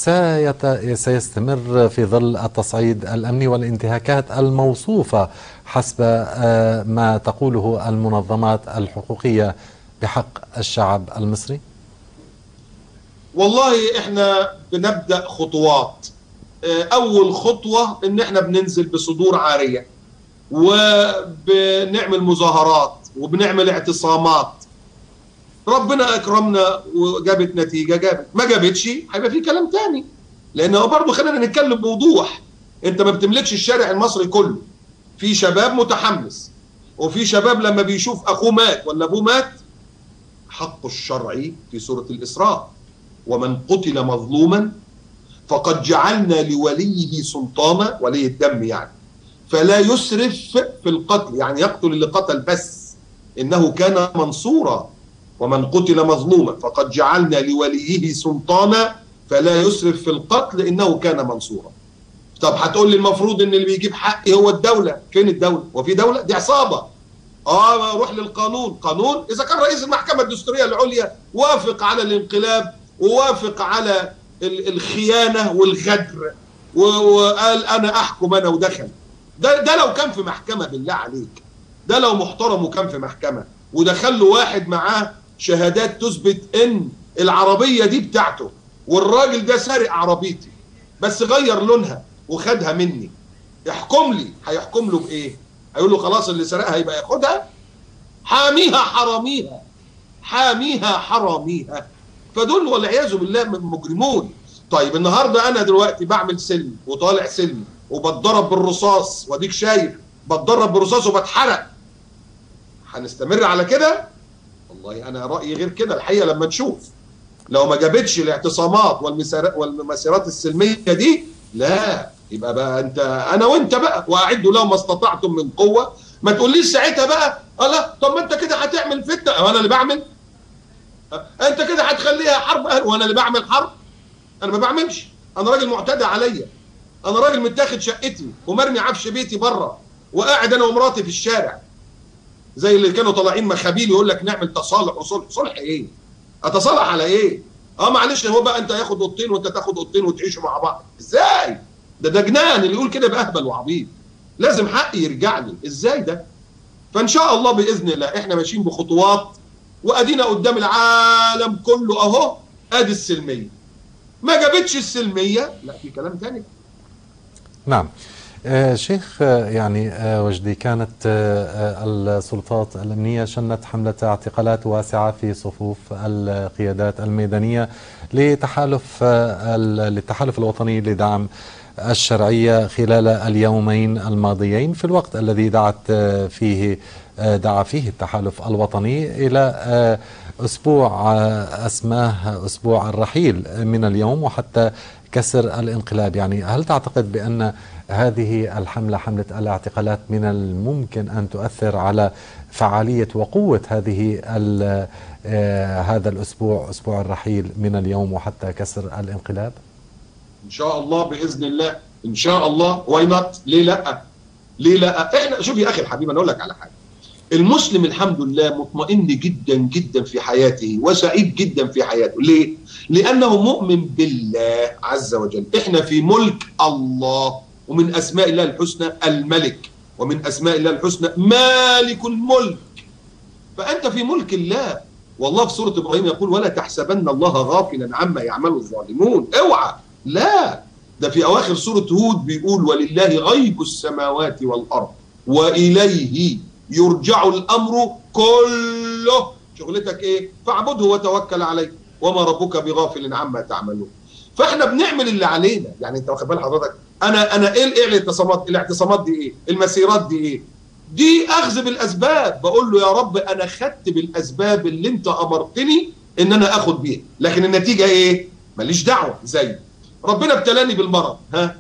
سيستمر في ظل التصعيد الأمني والانتهاكات الموصوفة حسب ما تقوله المنظمات الحقوقية بحق الشعب المصري؟ والله احنا بنبدأ خطوات. اول خطوة ان احنا بننزل بصدور عارية وبنعمل مظاهرات وبنعمل اعتصامات. ربنا اكرمنا وجابت نتيجة، جابت ما جابتش هيبقى في كلام تاني، لانه برضه خلينا نتكلم بوضوح. انت ما بتملكش الشارع المصري كله، في شباب متحمس وفي شباب لما بيشوف اخوه مات ولا ابوه مات حقه الشرعي في سورة الإسراء: ومن قتل مظلوما فقد جعلنا لوليه سلطانا، ولي الدم يعني، فلا يسرف في القتل، يعني يقتل اللي قتل بس، إنه كان منصورا. ومن قتل مظلوما فقد جعلنا لوليه سلطانا فلا يسرف في القتل إنه كان منصورا. طب هتقول لي المفروض إن اللي بيجيب حقي هو الدولة. فين الدولة؟ وفي دولة؟ دي عصابة. روح للقانون. قانون إذا كان رئيس المحكمة الدستورية العليا وافق على الانقلاب ووافق على الخيانة والغدر وقال أنا أحكم أنا ودخل، ده لو كان في محكمة بالله عليك، ده لو محترم وكان في محكمة ودخل له واحد معاه شهادات تثبت إن العربية دي بتاعته والراجل ده سارق عربيتي بس غير لونها وخدها مني، يحكم لي. هيحكم له بإيه؟ هيقول له خلاص اللي سرقها يبقى ياخدها؟ حاميها حراميها، حاميها حراميها. فدول والعياذ بالله مجرمون. طيب النهارده انا دلوقتي بعمل سلم وطالع سلم وبتضرب بالرصاص، واديك شايف بتضرب بالرصاص وبتحرق، هنستمر على كده؟ والله انا رايي غير كده الحقيقه. لما نشوف لو ما جابتش الاعتصامات والمسيرات السلميه دي، لا يبقى بقى انت انا وانت بقى واعدوا لو ما استطعتم من قوه. ما تقوليش ساعتها بقى الله طب ما انت كده هتعمل فتنه وانا اللي بعمل، انت كده هتخليها حرب وانا اللي بعمل حرب. انا ما بعملش، انا راجل معتدى عليا، انا راجل متاخد شقتي ومرمي عفش بيتي بره وقاعد انا ومراتي في الشارع زي اللي كانوا طالعين مخابيل يقول لك نعمل تصالح وصلح. صلح ايه؟ اتصالح على ايه؟ معلش هو بقى انت ياخد اوضتين وانت تاخد اوضتين وتعيشوا مع بعض ازاي؟ ده جنان اللي يقول كده باهبل وعبيط. لازم حقي يرجع لي، ازاي ده؟ فان شاء الله باذن الله احنا ماشيين بخطوات وادينا قدام العالم كله اهو. ادي السلميه، ما جابتش السلميه لا في كلام تاني. نعم. شيخ يعني وجدي، كانت السلطات الأمنية شنت حملة اعتقالات واسعة في صفوف القيادات الميدانية للتحالف الوطني لدعم الشرعية خلال اليومين الماضيين، في الوقت الذي دعا فيه التحالف الوطني إلى أسبوع اسماه أسبوع الرحيل من اليوم وحتى كسر الانقلاب. يعني هل تعتقد بأن هذه الحملة، حملة الاعتقالات، من الممكن أن تؤثر على فعالية وقوة هذا الأسبوع، أسبوع الرحيل من اليوم وحتى كسر الانقلاب؟ إن شاء الله بإذن الله، إن شاء الله. واي نوت؟ ليه لا؟ ليه لا؟ إحنا شوف يا أخي الحبيب أنا أقول لك على حاجة. المسلم الحمد لله مطمئن جدا جدا في حياته وسعيد جدا في حياته. ليه؟ لأنه مؤمن بالله عز وجل. إحنا في ملك الله، ومن أسماء الله الحسنى الملك، ومن أسماء الله الحسنى مالك الملك. فأنت في ملك الله. والله في سورة إبراهيم يقول ولا تحسبن الله غافلا عما يعمل الظالمون. اوعى، لا، ده في أواخر سورة هود بيقول ولله غيب السماوات والأرض وإليه يرجع الأمر كله. شغلتك إيه؟ فاعبده وتوكل عليه وما ربك بغافل عما تعملون. فاحنا بنعمل اللي علينا. يعني انت واخد بال حضرتك؟ انا ايه الاعتصامات؟ الاعتصامات دي ايه؟ المسيرات دي ايه؟ دي اخذ بالاسباب. بقول له يا رب انا خدت بالاسباب اللي انت امرتني ان انا اخد بيها، لكن النتيجه ايه؟ ماليش دعوه. زي ربنا ابتلاني بالمرض،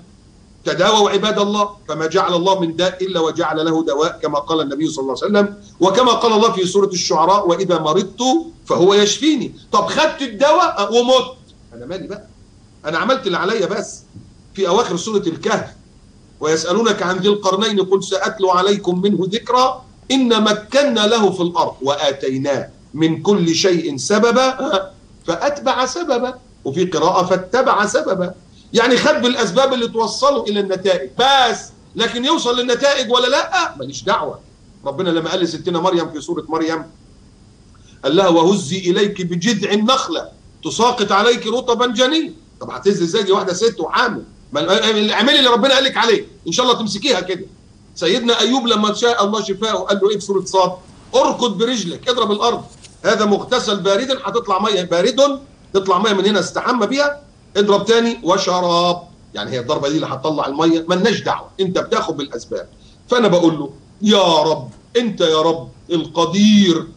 تداووا عباد الله فما جعل الله من داء الا وجعل له دواء، كما قال النبي صلى الله عليه وسلم، وكما قال الله في سوره الشعراء واذا مرضت فهو يشفيني. طب خدت الدواء ومت، انا مالي بقى؟ انا عملت اللي عليا بس. في اواخر سوره الكهف ويسالونك عن ذي القرنين قل ساتلو عليكم منه ذكرى ان مكنا له في الارض واتيناه من كل شيء سببا فاتبع سببا، وفي قراءه فاتبع سببا. يعني خد بالاسباب اللي توصله الى النتائج بس، لكن يوصل للنتائج ولا لا ماليش دعوه. ربنا لما قال لستنا مريم في سوره مريم قال لها وهزي اليك بجذع النخله تساقط عليك رطبا جنيا. طب هتهز ازاي دي واحده ست وحامل؟ اعملي اللي ربنا قال لك عليه ان شاء الله تمسكيها كده. سيدنا ايوب لما شاء الله شفاءه قال له ايه في سوره صاد؟ اركض برجلك اضرب الارض، هذا مغتسل بارد هتطلع ميه، بارد تطلع ميه من هنا استحمى بيها، اضرب تاني وشراب. يعني هي الضربه دي اللي هتطلع الميه، مالناش دعوه، انت بتاخد بالاسباب. فانا بقول له يا رب انت يا رب القدير،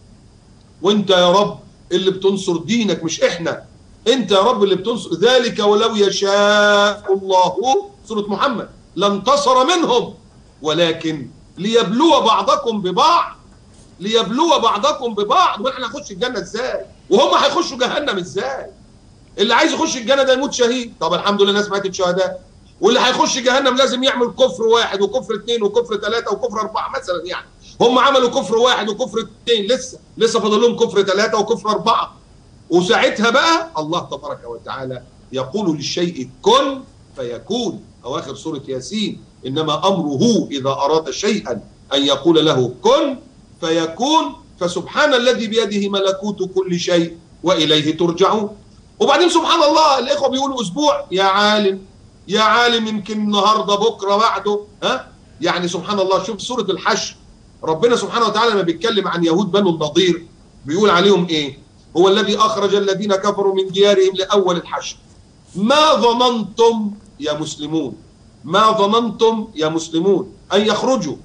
وانت يا رب اللي بتنصر دينك مش احنا، انت يا رب اللي بتنصر. ذلك ولو يشاء الله سوره محمد لانتصر منهم ولكن ليبلو بعضكم ببعض، ليبلو بعضكم ببعض. واحنا هنخش الجنه ازاي وهم هيخشوا جهنم ازاي؟ اللي عايز يخش الجنه ده يموت شهيد، طب الحمد لله الناس ماتت شهداء. واللي هيخش جهنم لازم يعمل كفر واحد وكفر اثنين وكفر ثلاثه وكفر اربعه مثلا. يعني هم عملوا كفر واحد وكفر اثنين، لسه فاضل لهم كفر ثلاثه وكفر اربعه. وساعتها بقى الله تبارك وتعالى يقول للشيء كن فيكون. اواخر سوره ياسين انما امره اذا اراد شيئا ان يقول له كن فيكون. فسبحان الذي بيده ملكوت كل شيء واليه ترجعون. وبعدين سبحان الله الاخوه بيقولوا اسبوع، يا عالم يا عالم يمكن النهارده بكره بعده. يعني سبحان الله. شوف سوره الحشر ربنا سبحانه وتعالى لما بيتكلم عن يهود بنو النضير بيقول عليهم ايه؟ هو الذي اخرج الذين كفروا من ديارهم لاول الحشر ما ظننتم يا مسلمون، ما ظننتم يا مسلمون ان يخرجوا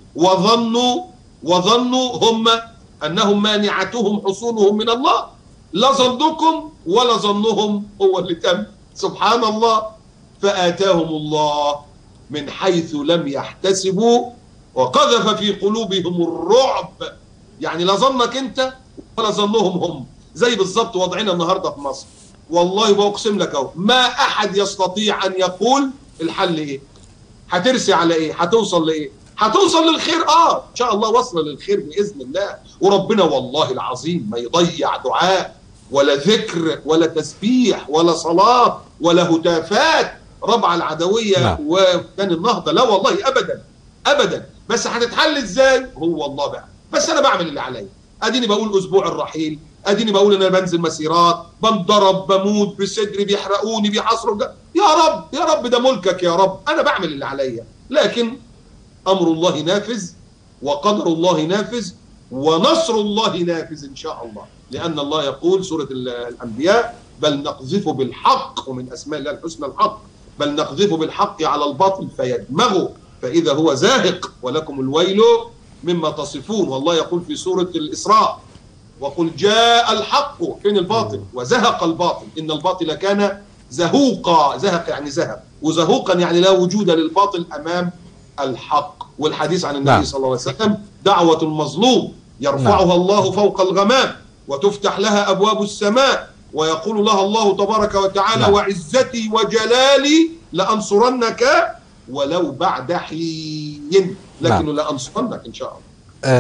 وظنوا هم انهم مانعتهم حصونهم من الله، لا ظنكم ولا ظنهم هو اللي تم. سبحان الله. فآتاهم الله من حيث لم يحتسبوا وقذف في قلوبهم الرعب. يعني لا ظنك انت ولا ظنهم هم. زي بالظبط وضعنا النهارده في مصر. والله بقسم لك اهو ما احد يستطيع ان يقول الحل ايه؟ هترسي على ايه؟ هتوصل لايه؟ هتوصل للخير ان شاء الله، واصله للخير باذن الله. وربنا والله العظيم ما يضيع دعاء ولا ذكر ولا تسبيح ولا صلاه ولا هتافات ربع العدويه وكان النهضه، لا والله ابدا ابدا. بس هتتحل ازاي؟ هو الله بقى. بس انا بعمل اللي عليا. اديني بقول اسبوع الرحيل، اديني بقول انا بنزل مسيرات، بنضرب، بموت بصدري، بيحرقوني، بيحاصروا. يا رب ده ملكك يا رب. انا بعمل اللي عليا، لكن امر الله نافذ وقدر الله نافذ ونصر الله نافذ ان شاء الله. لان الله يقول سوره الانبياء بل نقذف بالحق، ومن اسماء الله الحسنى الحق، بل نقذف بالحق على الباطل فيدمغه فاذا هو زاهق ولكم الويل مما تصفون. والله يقول في سوره الاسراء وقل جاء الحق، فين الباطل؟ وزهق الباطل ان الباطل كان زهوقا. زهق يعني زهق، وزهوقا يعني لا وجود للباطل امام الحق. والحديث عن النبي صلى الله عليه وسلم دعوة المظلوم يرفعها الله فوق الغمام وتفتح لها أبواب السماء ويقول لها الله تبارك وتعالى وعزتي وجلالي لأنصرنك ولو بعد حين، لكن لأنصرنك إن شاء الله.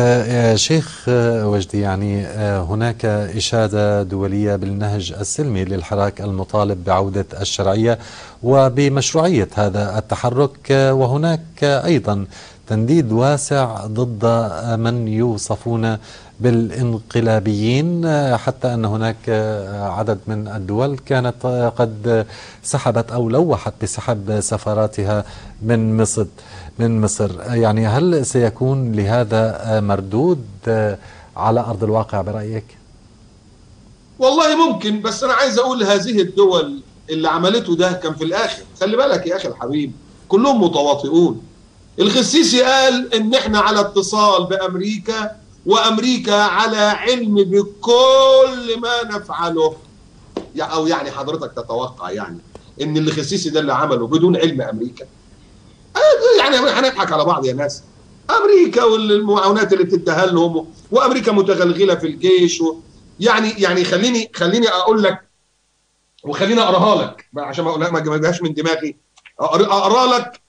شيخ وجدي، يعني هناك إشادة دولية بالنهج السلمي للحراك المطالب بعودة الشرعية وبمشروعية هذا التحرك، وهناك أيضا تنديد واسع ضد من يوصفون بالانقلابيين، حتى أن هناك عدد من الدول كانت قد سحبت أو لوحت بسحب سفاراتها من مصر. يعني هل سيكون لهذا مردود على أرض الواقع برأيك؟ والله ممكن، بس أنا عايز أقول هذه الدول اللي عملته ده كان في الاخر، خلي بالك يا اخي الحبيب، كلهم متواطئون. الخسيسي قال ان احنا على اتصال بامريكا، وامريكا على علم بكل ما نفعله. او يعني حضرتك تتوقع يعني ان اللي الخسيسي ده اللي عمله بدون علم امريكا؟ يعني هنضحك على بعض يا ناس. امريكا والمعاونات اللي بتديها لهم، وامريكا متغلغله في الجيش يعني خليني اقول لك، وخليني اقراها لك عشان ما اجيبهاش من دماغي. اقرا لك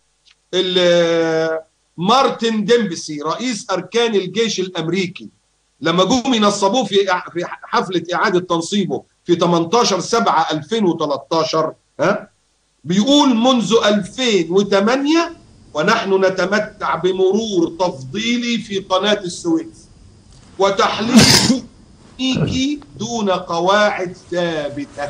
مارتن ديمبسي رئيس اركان الجيش الامريكي لما جم ينصبوه في حفله اعاده تنصيبه في 18/7/2013، بيقول: منذ 2008 ونحن نتمتع بمرور تفضيلي في قناه السويس وتحليل تكنيكي دون قواعد ثابته.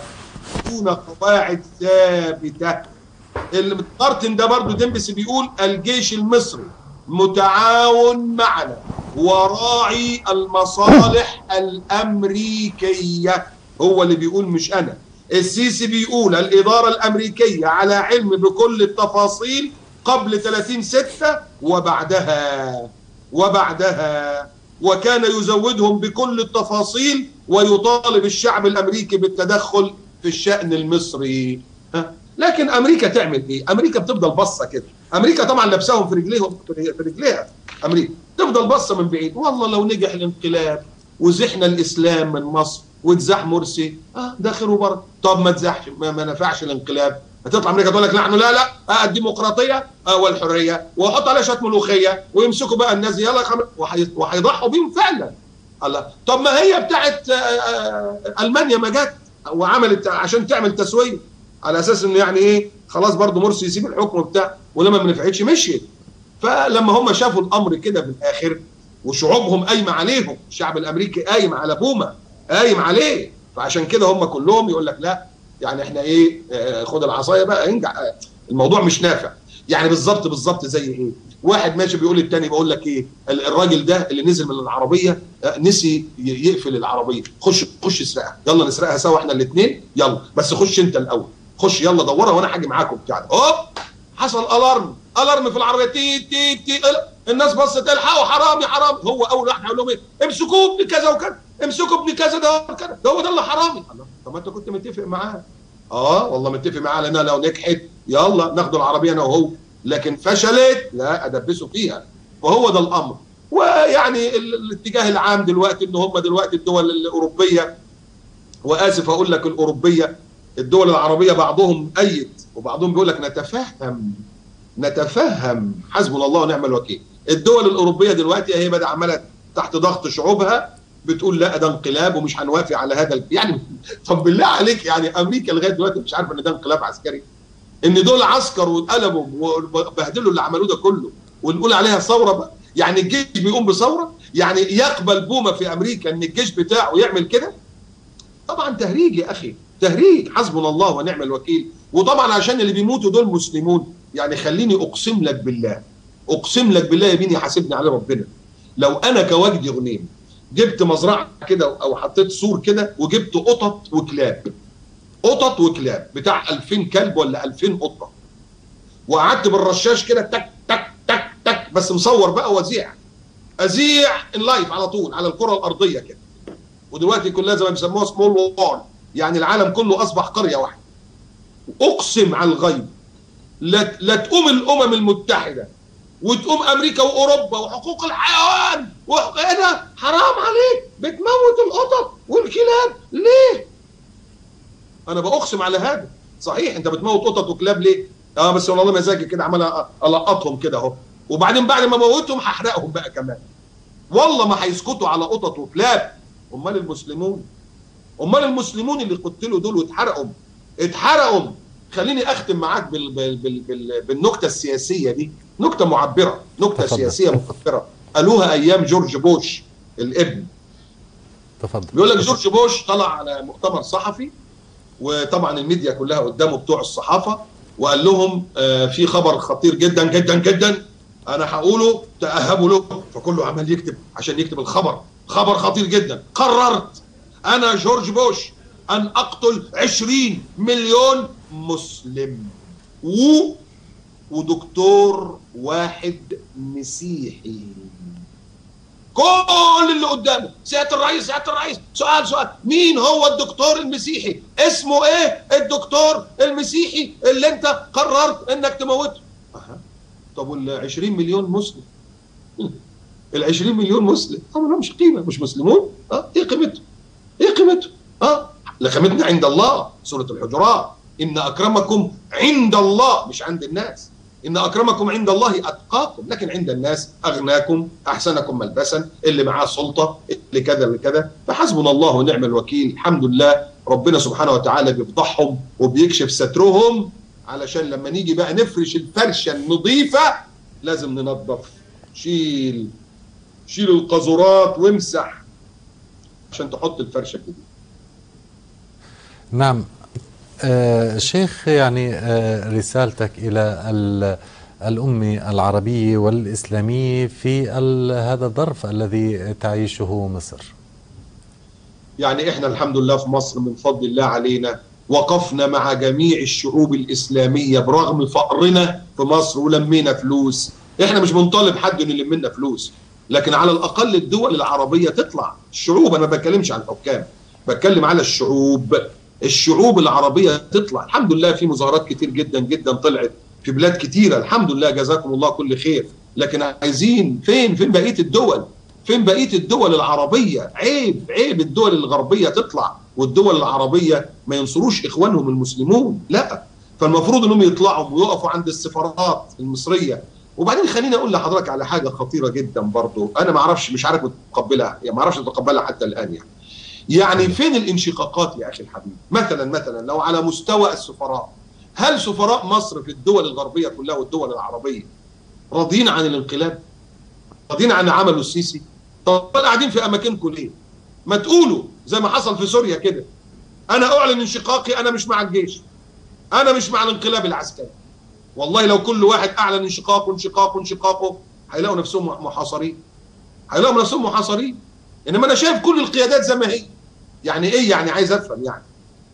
مارتن ده برضو ديمبسي بيقول: الجيش المصري متعاون معنا وراعي المصالح الأمريكية. هو اللي بيقول مش أنا. السيسي بيقول: الإدارة الأمريكية على علم بكل التفاصيل قبل 30/6 وبعدها وكان يزودهم بكل التفاصيل ويطالب الشعب الأمريكي بالتدخل في الشأن المصري. لكن امريكا تعمل ايه؟ امريكا بتفضل بصه كده. امريكا طبعا لابساهم في رجليها. امريكا تفضل بصه من بعيد. والله لو نجح الانقلاب وزحنا الاسلام من مصر واتزاح مرسي، ده خير وبركه. طب ما تزحش، ما نفعش الانقلاب، هتطلع امريكا تقول لك نحن لا الديمقراطيه والحريه، وحط عليها شويه ملوخيه ويمسكوا بقى الناس يلا وهيضحوا بيهم فعلا. الله، طب ما هي بتاعت المانيا ما جت وعملت عشان تعمل تسويه على اساس ان يعني ايه، خلاص برضه مرسي يسيب الحكم بتاع، ولما ما نفعتش مشيت. فلما هم شافوا الامر كده بالاخر وشعوبهم قايمه عليهم، الشعب الامريكي قايم على بوما، قايم عليه، فعشان كده هم كلهم يقول لك لا يعني احنا ايه، خد العصايه بقى انجح، الموضوع مش نافع. يعني بالظبط زي ايه، واحد ماشي بيقول للتاني بقول لك ايه، الراجل ده اللي نزل من العربيه نسي يقفل العربيه، خش اسرقها، يلا نسرقها سوا احنا الاثنين، يلا بس خش انت الاول، خش يلا دورها وانا هاجي معاكم بتاع ده. هوب، حصل الارم في العربيه، تي الناس بصت الحقوا حرامي. هو اول واحد هيقول لهم ايه، امسكوه ابن كذا وكذا، امسكوا ابن كذا ده هو ده اللي حرامي. الله، طب ما انت كنت متفق معاه. والله متفق معاه، لانها لو نجحت يلا ناخد العربيه انا وهو، لكن فشلت لا ادبسوا فيها. وهو ده الامر. ويعني الاتجاه العام دلوقتي ان هم دلوقتي الدول الاوروبيه، واسف اقول لك الاوروبيه، الدول العربيه بعضهم ايد وبعضهم بيقول لك نتفهم، حسبنا الله ونعم الوكيل. الدول الاوروبيه دلوقتي هي بدأ عماله تحت ضغط شعوبها بتقول لا ده انقلاب ومش هنوافق على هذا يعني طب بالله عليك، يعني امريكا لغايه دلوقتي مش عارفه ان ده انقلاب عسكري، ان دول عسكر واتقلبوا وبهدلوا اللي عملوه ده كله ونقول عليها ثوره بقى؟ يعني الجيش بيقوم بثوره؟ يعني يقبل بوما في امريكا ان الجيش بتاعه يعمل كده؟ طبعا تهريج يا اخي، تهريج، حسبنا الله ونعم الوكيل. وطبعا عشان اللي بيموتوا دول مسلمون، يعني خليني اقسم لك بالله يا بيني حاسبني على ربنا، لو انا كوجدي غنيم جبت مزرعه كده او حطيت سور كده وجبت قطط وكلاب بتاع 2000 كلب ولا 2000 قطه، وقعدت بالرشاش كده تك تك تك تك، بس مصور بقى ازيع اللايف على طول على الكره الارضيه كده. ودلوقتي كلها زي ما بيسموها سمول وول، يعني العالم كله اصبح قريه واحده. اقسم على الغيب لا تقوم الامم المتحده وتقوم امريكا واوروبا وحقوق الحيوان انا حرام عليك بتموت القطط والكلاب ليه؟ انا باقسم على هذا. صحيح انت بتموت قطط وكلاب ليه؟ بس والله مزاجي كده عمال القطهم كده اهو، وبعدين بعد ما موتهم هحرقهم بقى كمان. والله ما هيسكتوا على قطط وكلاب. امال المسلمون اللي قتلوا دول واتحرقوا. خليني اختم معاك بالنكته السياسيه دي، نكته معبره، نكته سياسيه معبره قالوها ايام جورج بوش الابن. تفضل. بيقول لك جورج بوش طلع على مؤتمر صحفي، وطبعا الميديا كلها قدامه بتوع الصحافه، وقال لهم في خبر خطير جدا جدا جدا انا هقوله تاهبوا له. فكله عمال يكتب عشان يكتب الخبر، خبر خطير جدا. قررت انا جورج بوش ان اقتل 20 مليون مسلم ودكتور واحد مسيحي. كل اللي قدامه سيادة الرئيس سيادة الرئيس سؤال مين هو الدكتور المسيحي؟ اسمه ايه الدكتور المسيحي اللي انت قررت انك تموته؟ طب وال 20 مليون مسلم ال 20 مليون مسلم ما لهمش قيمه، مش مسلمون؟ ايه قيمتهم؟ ايه قيمتهم؟ لقيمتنا عند الله. سوره الحجرات ان اكرمكم عند الله، مش عند الناس. إن أكرمكم عند الله أتقاكم، لكن عند الناس أغناكم أحسنكم ملبسا، اللي معاه سلطة، اللي كذا اللي كذا. فحسبنا الله ونعم الوكيل. الحمد لله ربنا سبحانه وتعالى بيفضحهم وبيكشف سترهم، علشان لما نيجي بقى نفرش الفرشة النظيفة لازم ننظف. شيل القاذورات وامسح عشان تحط الفرشة الجديدة. نعم شيخ، يعني رسالتك إلى الأمة العربية والإسلامية في هذا الظرف الذي تعيشه مصر. يعني إحنا الحمد لله في مصر من فضل الله علينا وقفنا مع جميع الشعوب الإسلامية برغم فقرنا في مصر ولمينا فلوس. إحنا مش بنطالب حد إنه يلم لنا فلوس، لكن على الأقل الدول العربية تطلع. الشعوب، أنا ما بتكلمش عن الحكام، بتكلم على الشعوب العربية تطلع. الحمد لله في مظاهرات كتير جدا جدا طلعت في بلاد كتيرة، الحمد لله جزاكم الله كل خير. لكن عايزين فين بقية الدول؟ فين بقية الدول العربية؟ عيب الدول الغربية تطلع والدول العربية ما ينصروش إخوانهم المسلمون، لا. فالمفروض انهم يطلعوا ويقفوا عند السفارات المصرية. وبعدين خليني اقول لحضرتك على حاجة خطيرة جدا برضو، انا مش عارف اتقبلها، يعني ما اعرفش اتقبلها حتى الان. يعني فين الانشقاقات يا اخي الحبيب؟ مثلا لو على مستوى السفراء، هل سفراء مصر في الدول الغربيه كلها والدول العربيه راضيين عن الانقلاب؟ راضيين عن عمله السيسي؟ طب قاعدين في اماكنكم ليه؟ ما تقولوا زي ما حصل في سوريا كده، انا اعلن انشقاقي، انا مش مع الجيش، انا مش مع الانقلاب العسكري. والله لو كل واحد اعلن انشقاقه هيلاقوا نفسهم محاصرين. انما انا شايف كل القيادات زي ما هي. يعني ايه؟ يعني عايز افهم يعني.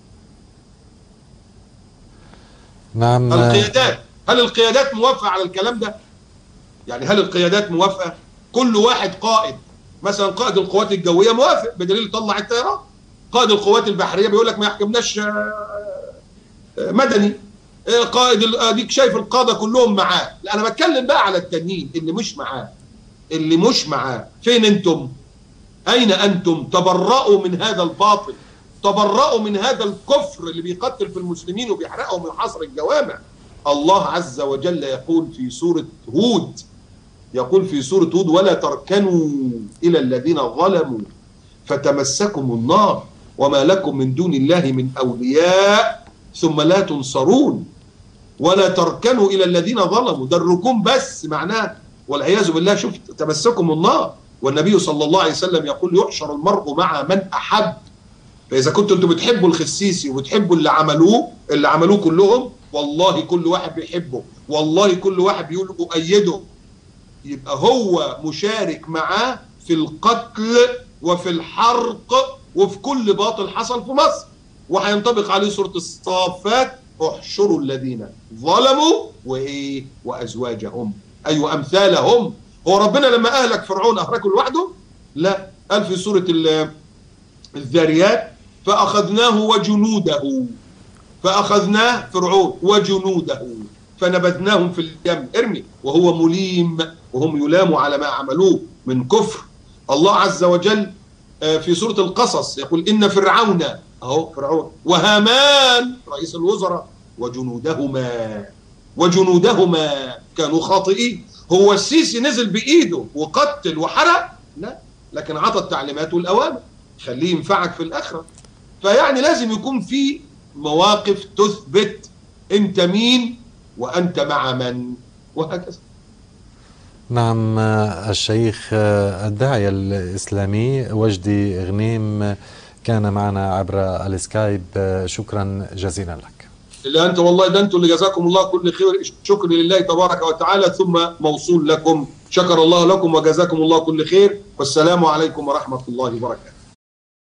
نعم. هل القيادات موافقه على الكلام ده؟ يعني هل القيادات موافقه؟ كل واحد قائد، مثلا قائد القوات الجويه موافق بدليل طلع الطيران. قائد القوات البحريه بيقول لك ما يحكمناش مدني. قائد اديك شايف القاده كلهم معاه. لا انا بتكلم بقى على التانيين اللي مش معاه. فين انتم؟ أين أنتم؟ تبرأوا من هذا الباطل، تبرأوا من هذا الكفر اللي بيقتل في المسلمين وبيحرقهم ويحاصر الجوامع. الله عز وجل يقول في سورة هود، ولا تركنوا إلى الذين ظلموا فتمسكم النار وما لكم من دون الله من أولياء ثم لا تنصرون. ولا تركنوا إلى الذين ظلموا، ده الركون بس معناه والعياذ بالله. شوف تمسكم النار. والنبي صلى الله عليه وسلم يقول يحشر المرء مع من أحب. فإذا كنتوا أنتم بتحبوا الخسيسي وبتحبوا اللي عملوه كلهم، والله كل واحد بيحبه، والله كل واحد بيقول أؤيده، يبقى هو مشارك معاه في القتل وفي الحرق وفي كل باطل حصل في مصر. وهينطبق عليه سورة الصافات احشروا الذين ظلموا وأزواجهم، أيوة أمثالهم. هو ربنا لما أهلك فرعون أهلكه لوحده؟ لا، قال في سورة الذاريات فأخذناه فرعون وجنوده فنبذناهم في اليم. ارمي وهو مليم وهم يلاموا على ما عملوه من كفر. الله عز وجل في سورة القصص يقول إن فرعون وهامان رئيس الوزراء وجنودهما كانوا خاطئين. هو السيسي نزل بإيده وقتل وحرق؟ لا، لكن عطى التعليمات والأوامر خليه ينفعك في الآخرة. فيعني لازم يكون في مواقف تثبت أنت مين وأنت مع من، وهكذا. نعم. الشيخ الداعية الإسلامي وجدي غنيم كان معنا عبر السكايب، شكرا جزيلا لك. إلا أنت والله، ده أنتم اللي جزاكم الله كل خير. شكر لله تبارك وتعالى ثم موصول لكم. شكر الله لكم وجزاكم الله كل خير، والسلام عليكم ورحمة الله وبركاته.